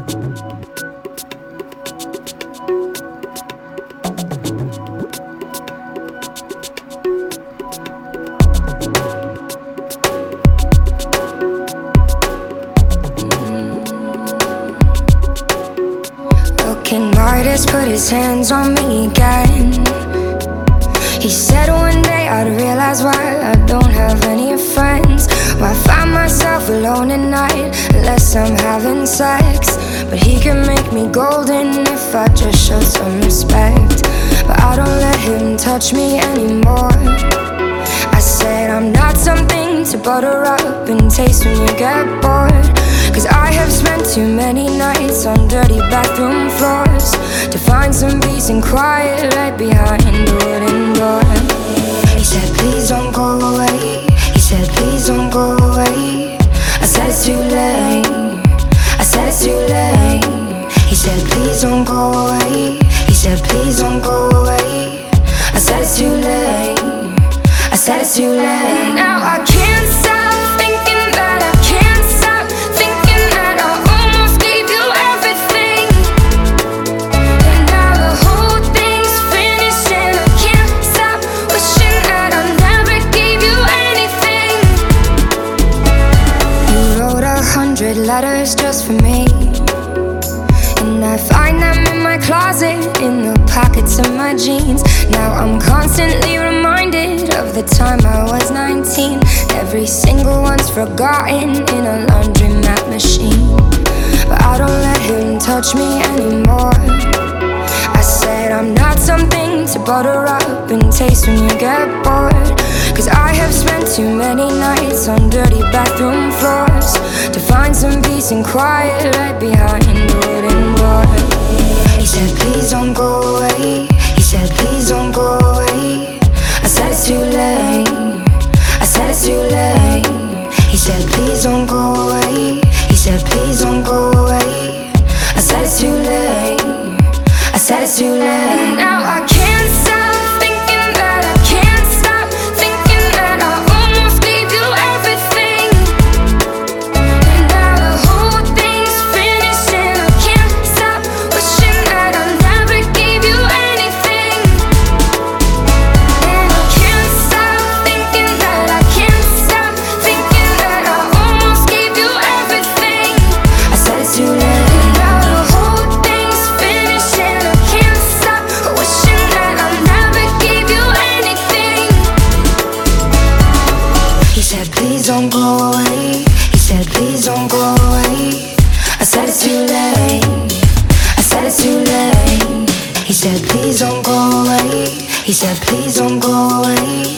Broken artist put his hands on me again. He said one day I'd realize why I don't have any friends, why I find myself alone at night unless I'm having sex. But he can make me golden if I just show some respect. But I don't let him touch me anymore. I said I'm not something to butter up and taste when you get bored. Cause I have spent too many nights on dirty bathroom floors to find some peace and quiet right behind the wooden door. He said please don't go away. He said please don't go away. I said it's too late. I said it's too late. He said please don't go away. He said please don't go away. I said it's too late. I said it's too late. Now I can't stop thinking that I can't stop thinking that I almost gave you everything, and now the whole thing's finished and I can't stop wishing that I never gave you anything. You wrote 100 letters just for me, and I find them in my closet, in the pockets of my jeans. Now I'm constantly reminded of the time I was 19. Every single one's forgotten in a laundromat machine. But I don't let him touch me anymore. I said I'm not something to butter up and taste when you get bored. Cause I have spent too many nights on dirty bathroom floors to find some peace and quiet right behind the wooden door. He said please don't go away. He said please don't go away. I said it's too late. I said it's too late. He said please don't go away. He said please don't go away. I said it's too late. I said it's too late. Now I can't stop thinking that I can't stop thinking that I almost gave you everything, and now the whole thing's finished and I can't stop wishing that I never gave you anything. And I can't stop thinking that I can't stop thinking that I almost gave you everything. I said it's too late. Now the whole thing's finished and I can't stop wishing that I never gave you anything. He said please don't go away. He said please don't go away. I said it's too late. I said it's too late. He said please don't go away. He said please don't go away.